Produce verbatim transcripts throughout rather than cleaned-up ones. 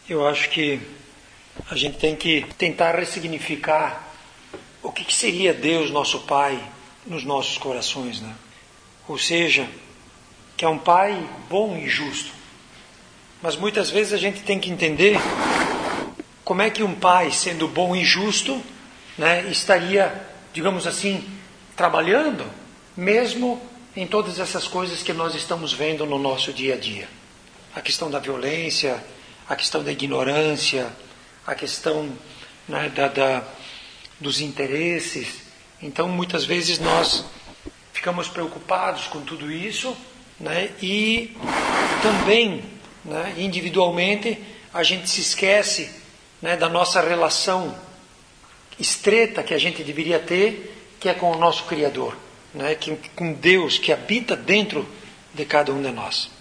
Eu acho que a gente tem que tentar ressignificar o que, que seria Deus, nosso Pai, nos nossos corações, né? Ou seja, que é um Pai bom e justo. Mas muitas vezes a gente tem que entender como é que um pai, sendo bom e justo, né, estaria, digamos assim, trabalhando, mesmo em todas essas coisas que nós estamos vendo no nosso dia a dia. A questão da violência, a questão da ignorância, a questão, né, da, da, dos interesses. Então, muitas vezes nós ficamos preocupados com tudo isso, né, e também, né, individualmente, a gente se esquece, né, da nossa relação estreita que a gente deveria ter, que é com o nosso Criador, né, que, com Deus que habita dentro de cada um de nós.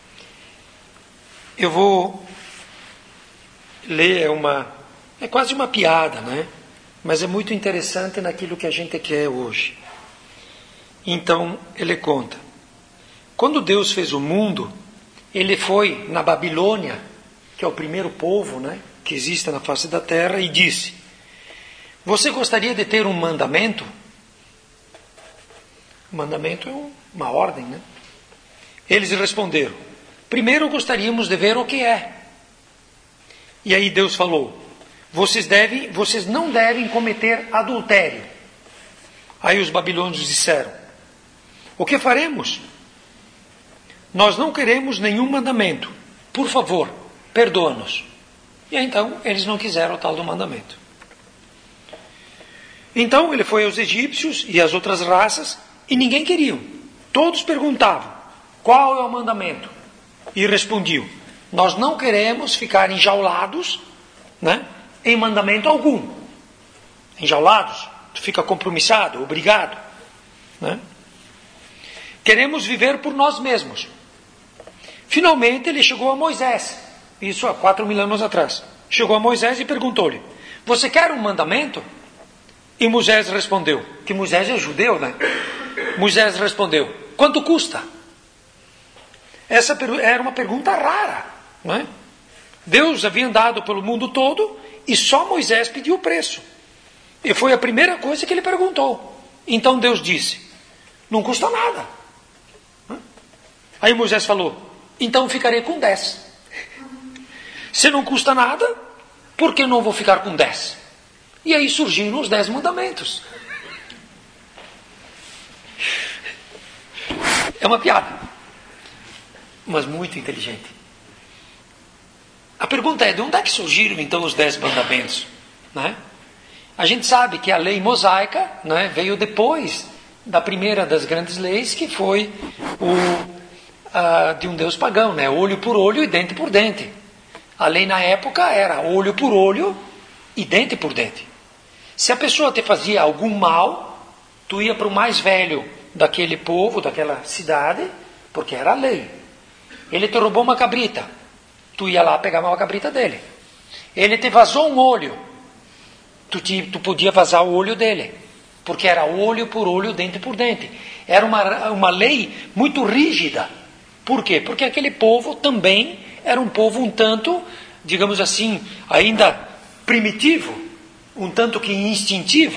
Eu vou ler uma, é quase uma piada, né, mas é muito interessante naquilo que a gente quer hoje. Então ele conta: quando Deus fez o mundo, Ele foi na Babilônia, que é o primeiro povo, né, que existe na face da terra, e disse: você gostaria de ter um mandamento? Mandamento é uma ordem, né? Eles responderam: primeiro gostaríamos de ver o que é. E aí Deus falou: vocês, devem, vocês não devem cometer adultério. Aí os babilônios disseram: o que faremos? Nós não queremos nenhum mandamento. Por favor, perdoa-nos. E então eles não quiseram o tal do mandamento. Então ele foi aos egípcios e às outras raças e ninguém queria. Todos perguntavam: qual é o mandamento? E respondiam: nós não queremos ficar enjaulados, né, em mandamento algum. Enjaulados, tu fica compromissado, obrigado, né? Queremos viver por nós mesmos. Finalmente ele chegou a Moisés, isso há quatro mil anos atrás. Chegou a Moisés e perguntou-lhe: você quer um mandamento? E Moisés respondeu, que Moisés é judeu, né? Moisés respondeu: quanto custa? Essa era uma pergunta rara, não é? Deus havia andado pelo mundo todo e só Moisés pediu o preço. E foi a primeira coisa que ele perguntou. Então Deus disse: não custa nada. Aí Moisés falou: então ficarei com dez. Se não custa nada, por que não vou ficar com dez? E aí surgiram os dez mandamentos. É uma piada, mas muito inteligente. A pergunta é: de onde é que surgiram então os dez mandamentos? Né? A gente sabe que a lei mosaica, né, veio depois da primeira das grandes leis, que foi o Uh, de um Deus pagão, né? Olho por olho e dente por dente. A lei na época era olho por olho e dente por dente. Se a pessoa te fazia algum mal, tu ia para o mais velho daquele povo, daquela cidade, porque era a lei. Ele te roubou uma cabrita, tu ia lá pegar uma cabrita dele. Ele te vazou um olho, tu, te, tu podia vazar o olho dele, porque era olho por olho, dente por dente. Era uma, uma lei muito rígida. Por quê? Porque aquele povo também era um povo um tanto, digamos assim, ainda primitivo, um tanto que instintivo.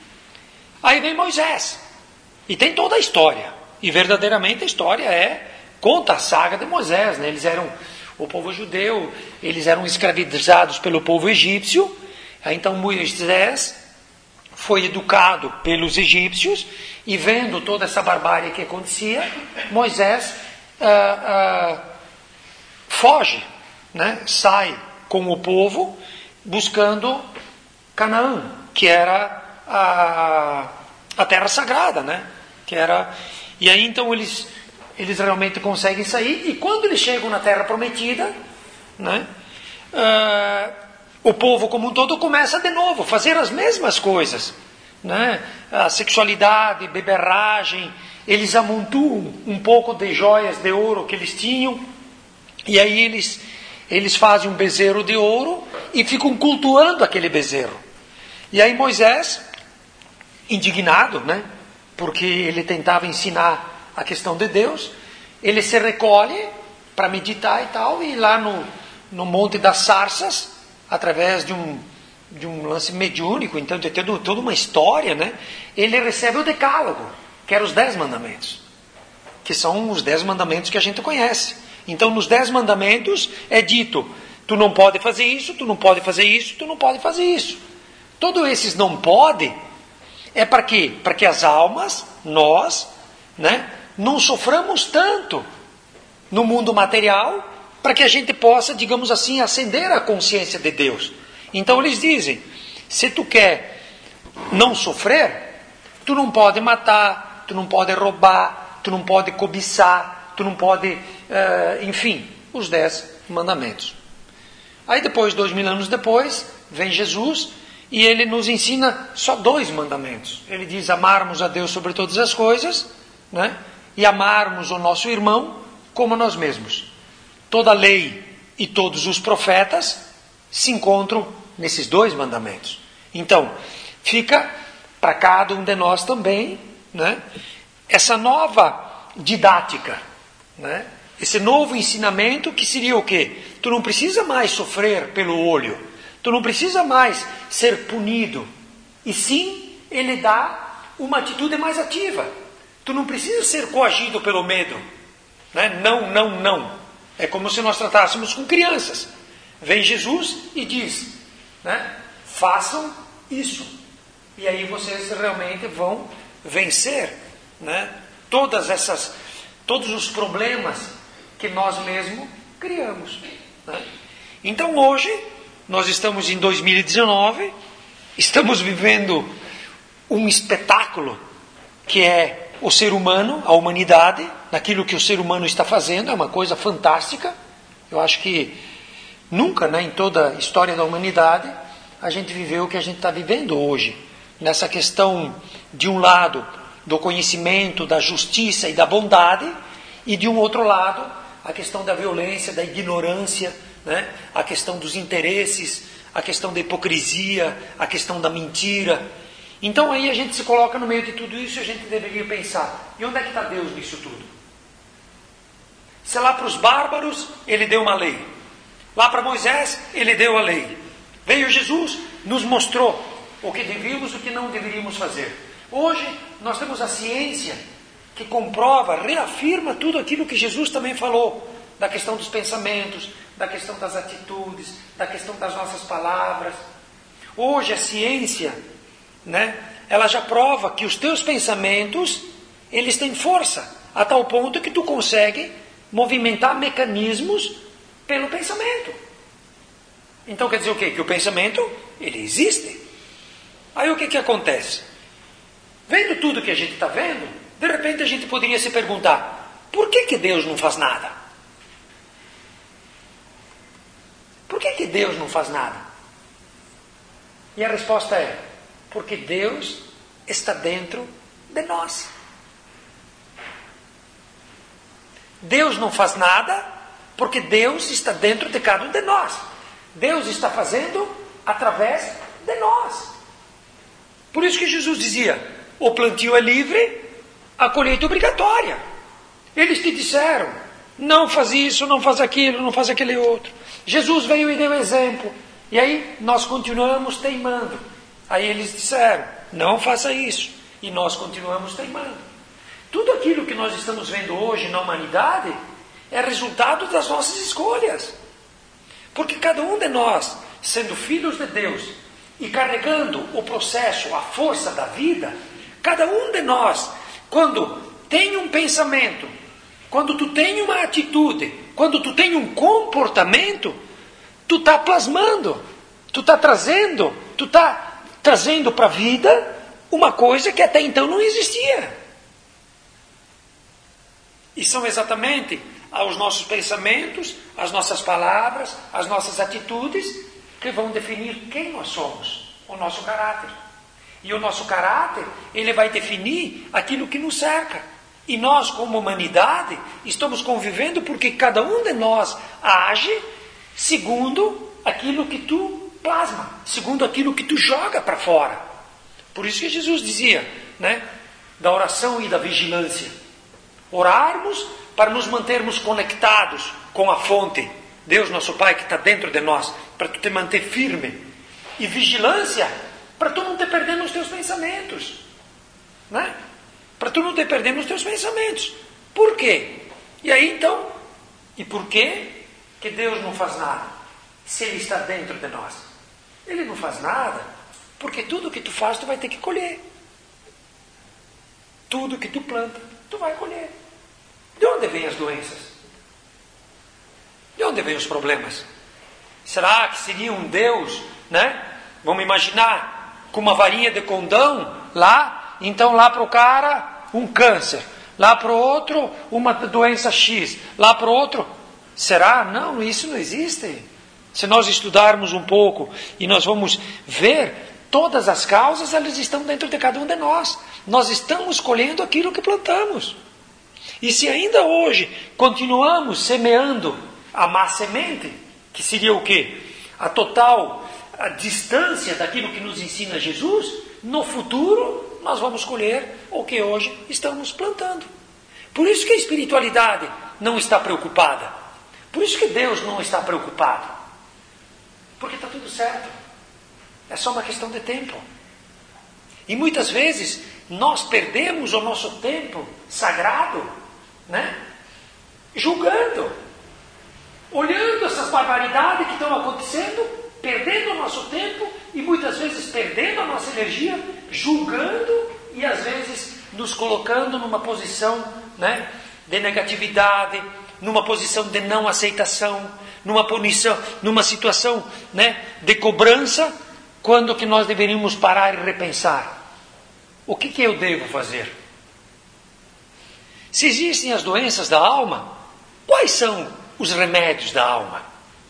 Aí vem Moisés, e tem toda a história, e verdadeiramente a história é, conta a saga de Moisés, né? Eles eram, o povo judeu, eles eram escravizados pelo povo egípcio. Aí então Moisés foi educado pelos egípcios, e vendo toda essa barbárie que acontecia, Moisés Uh, uh, foge, né? Sai com o povo buscando Canaã, que era a, a terra sagrada, né? Que era, e aí então eles, eles realmente conseguem sair, e quando eles chegam na terra prometida, né? Uh, o povo como um todo começa de novo a fazer as mesmas coisas, né? A sexualidade, beberragem. Eles amontoam um pouco de joias de ouro que eles tinham, e aí eles, eles fazem um bezerro de ouro e ficam cultuando aquele bezerro. E aí Moisés, indignado, né, porque ele tentava ensinar a questão de Deus, ele se recolhe para meditar e tal, e lá no, no Monte das Sarças, através de um, de um lance mediúnico, então de ter toda uma história, né? Ele recebe o decálogo, que eram os dez mandamentos, que são os dez mandamentos que a gente conhece. Então, nos dez mandamentos é dito, tu não pode fazer isso, tu não pode fazer isso, tu não pode fazer isso. Todos esses não pode, é para quê? Para que as almas, nós, né, não soframos tanto no mundo material, para que a gente possa, digamos assim, acender a consciência de Deus. Então eles dizem, se tu quer não sofrer, tu não pode matar, tu não pode roubar, tu não pode cobiçar, tu não pode, uh, enfim, os dez mandamentos. Aí depois, dois mil anos depois, vem Jesus e ele nos ensina só dois mandamentos. Ele diz amarmos a Deus sobre todas as coisas, né? E amarmos o nosso irmão como nós mesmos. Toda a lei e todos os profetas se encontram nesses dois mandamentos. Então, fica para cada um de nós também, né, essa nova didática, né, esse novo ensinamento que seria o quê? Tu não precisa mais sofrer pelo olho, tu não precisa mais ser punido, e sim, ele dá uma atitude mais ativa. Tu não precisa ser coagido pelo medo, né? Não, não, não. É como se nós tratássemos com crianças. Vem Jesus e diz, né, façam isso. E aí vocês realmente vão vencer, né, todas essas, todos os problemas que nós mesmos criamos, né? Então hoje, nós estamos em dois mil e dezenove, estamos vivendo um espetáculo que é o ser humano, a humanidade, naquilo que o ser humano está fazendo, é uma coisa fantástica. Eu acho que nunca, né, em toda a história da humanidade, a gente viveu o que a gente está vivendo hoje. Nessa questão, de um lado, do conhecimento, da justiça e da bondade, e de um outro lado, a questão da violência, da ignorância, né, a questão dos interesses, a questão da hipocrisia, a questão da mentira. Então aí a gente se coloca no meio de tudo isso e a gente deveria pensar, e onde é que está Deus nisso tudo? Se lá para os bárbaros ele deu uma lei, lá para Moisés ele deu a lei, veio Jesus, nos mostrou o que devíamos e o que não deveríamos fazer. Hoje nós temos a ciência que comprova, reafirma tudo aquilo que Jesus também falou, da questão dos pensamentos, da questão das atitudes, da questão das nossas palavras. Hoje a ciência, né, ela já prova que os teus pensamentos, eles têm força, a tal ponto que tu consegue movimentar mecanismos pelo pensamento. Então quer dizer o quê? Que o pensamento, ele existe. Aí o que que acontece? Vendo tudo que a gente está vendo, de repente a gente poderia se perguntar, por que que Deus não faz nada? Por que que Deus não faz nada? E a resposta é, porque Deus está dentro de nós. Deus não faz nada porque Deus está dentro de cada um de nós. Deus está fazendo através de nós. Por isso que Jesus dizia, o plantio é livre, a colheita é obrigatória. Eles te disseram, não faz isso, não faz aquilo, não faz aquele outro. Jesus veio e deu exemplo. E aí nós continuamos teimando. Aí eles disseram, não faça isso. E nós continuamos teimando. Tudo aquilo que nós estamos vendo hoje na humanidade é resultado das nossas escolhas. Porque cada um de nós, sendo filhos de Deus e carregando o processo, a força da vida, cada um de nós, quando tem um pensamento, quando tu tem uma atitude, quando tu tem um comportamento, tu está plasmando, tu está trazendo, tu está trazendo para a vida uma coisa que até então não existia. E são exatamente os nossos pensamentos, as nossas palavras, as nossas atitudes que vão definir quem nós somos, o nosso caráter. E o nosso caráter, ele vai definir aquilo que nos cerca. E nós, como humanidade, estamos convivendo porque cada um de nós age segundo aquilo que tu plasma, segundo aquilo que tu joga para fora. Por isso que Jesus dizia, né, da oração e da vigilância. Orarmos para nos mantermos conectados com a fonte, Deus nosso Pai que está dentro de nós, para tu te manter firme. E vigilância, para tu não te perder nos teus pensamentos. Né? Para tu não te perder nos teus pensamentos. Por quê? E aí então, e por quê que Deus não faz nada? Se Ele está dentro de nós. Ele não faz nada, porque tudo que tu faz, tu vai ter que colher. Tudo que tu planta, tu vai colher. De onde vêm as doenças? De onde vêm os problemas? Será que seria um Deus, né? Vamos imaginar, com uma varinha de condão lá, então lá para o cara, um câncer. Lá para o outro, uma doença X. Lá para o outro, será? Não, isso não existe. Se nós estudarmos um pouco e nós vamos ver, todas as causas, elas estão dentro de cada um de nós. Nós estamos colhendo aquilo que plantamos. E se ainda hoje continuamos semeando a má semente, que seria o quê? A total a distância daquilo que nos ensina Jesus, no futuro nós vamos colher o que hoje estamos plantando. Por isso que a espiritualidade não está preocupada. Por isso que Deus não está preocupado. Porque está tudo certo. É só uma questão de tempo. E muitas vezes nós perdemos o nosso tempo sagrado, né? Julgando, olhando essas barbaridades que estão acontecendo, perdendo o nosso tempo e muitas vezes perdendo a nossa energia, julgando e às vezes nos colocando numa posição, né, de negatividade, numa posição de não aceitação, numa punição, numa situação, né, de cobrança, quando que nós deveríamos parar e repensar. O que, que eu devo fazer? Se existem as doenças da alma, quais são os remédios da alma?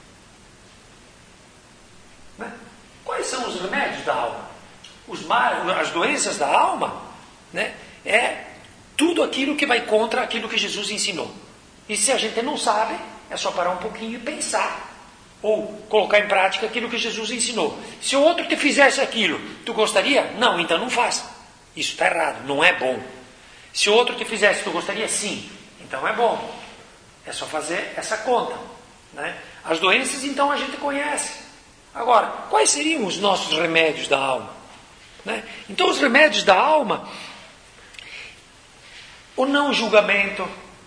Né? Quais são os remédios da alma? Os mar, as doenças da alma, né, é tudo aquilo que vai contra aquilo que Jesus ensinou. E se a gente não sabe, é só parar um pouquinho e pensar. Ou colocar em prática aquilo que Jesus ensinou. Se o outro te fizesse aquilo, tu gostaria? Não, então não faz. Isso está errado, não é bom. Se o outro te fizesse, tu gostaria? Sim, então é bom. É só fazer essa conta. Né? As doenças, então, a gente conhece. Agora, quais seriam os nossos remédios da alma? Né? Então, os remédios da alma, o não julgamento,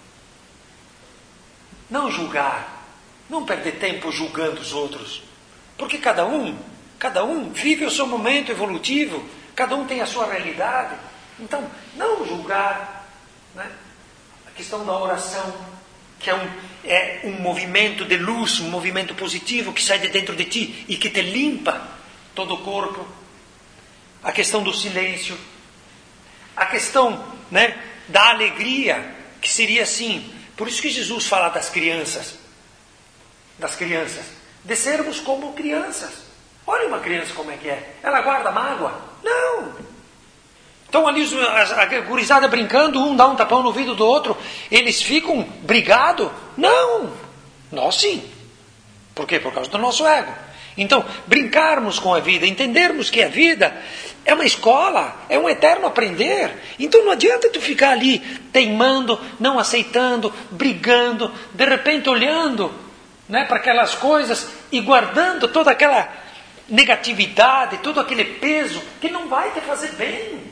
não julgar, não perder tempo julgando os outros, porque cada um, cada um vive o seu momento evolutivo, cada um tem a sua realidade. Então, não julgar, né? A questão da oração, que é um, é um movimento de luz, um movimento positivo que sai de dentro de ti e que te limpa todo o corpo. A questão do silêncio, a questão, né, da alegria, que seria assim. Por isso que Jesus fala das crianças, das crianças, de sermos como crianças. Olha uma criança como é que é. Ela guarda mágoa? Não. Então ali a gurizada brincando, um dá um tapão no ouvido do outro, eles ficam brigados? Não. Nós sim. Por quê? Por causa do nosso ego. Então, brincarmos com a vida, entendermos que a vida é uma escola, é um eterno aprender. Então não adianta tu ficar ali teimando, não aceitando, brigando, de repente olhando, né, para aquelas coisas e guardando toda aquela negatividade, todo aquele peso que não vai te fazer bem.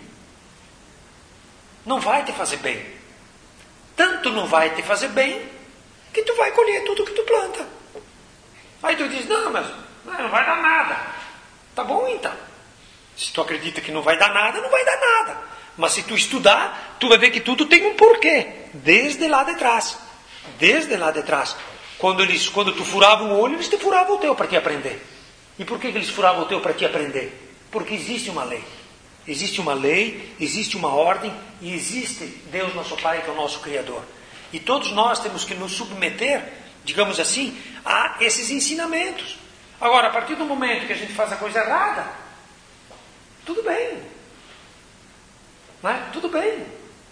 Não vai te fazer bem. Tanto não vai te fazer bem que tu vai colher tudo que tu planta. Aí tu diz, não, mas não vai dar nada. Tá bom então. Se tu acredita que não vai dar nada, não vai dar nada. Mas se tu estudar, tu vai ver que tudo tem um porquê. Desde lá de trás. Desde lá de trás. Quando, eles, quando tu furava um olho, eles te furavam o teu para te aprender. E por que eles furavam o teu para te aprender? Porque existe uma lei. Existe uma lei, existe uma ordem e existe Deus nosso Pai, que é o nosso Criador. E todos nós temos que nos submeter, digamos assim, a esses ensinamentos. Agora, a partir do momento que a gente faz a coisa errada, tudo bem. Não é? Tudo bem.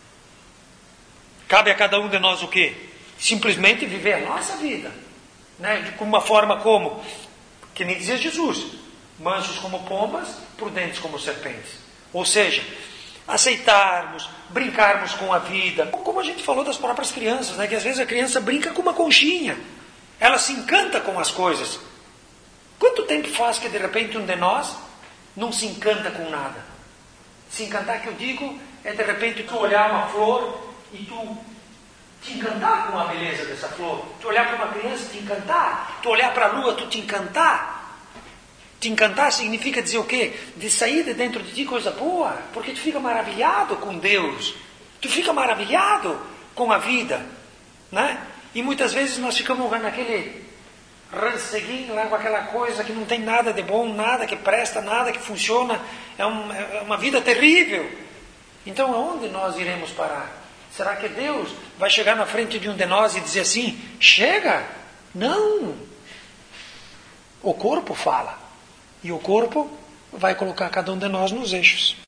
Cabe a cada um de nós o quê? Simplesmente viver a nossa vida. Né? De uma forma como, que nem dizia Jesus, mansos como pombas, prudentes como serpentes. Ou seja, aceitarmos, brincarmos com a vida. Como a gente falou das próprias crianças, né? Que às vezes a criança brinca com uma conchinha. Ela se encanta com as coisas. Quanto tempo faz que de repente um de nós não se encanta com nada? Se encantar, que eu digo, é de repente tu olhar uma flor e tu te encantar com a beleza dessa flor. Tu olhar para uma criança e te encantar. Tu olhar para a lua, tu te encantar. Te encantar significa dizer o quê? De sair de dentro de ti coisa boa. Porque tu fica maravilhado com Deus. Tu fica maravilhado com a vida. Né? E muitas vezes nós ficamos naquele ranceguinho lá com aquela coisa que não tem nada de bom, nada que presta, nada que funciona. É, um, é uma vida terrível. Então aonde nós iremos parar? Será que Deus vai chegar na frente de um de nós e dizer assim, chega? Não. O corpo fala. E o corpo vai colocar cada um de nós nos eixos.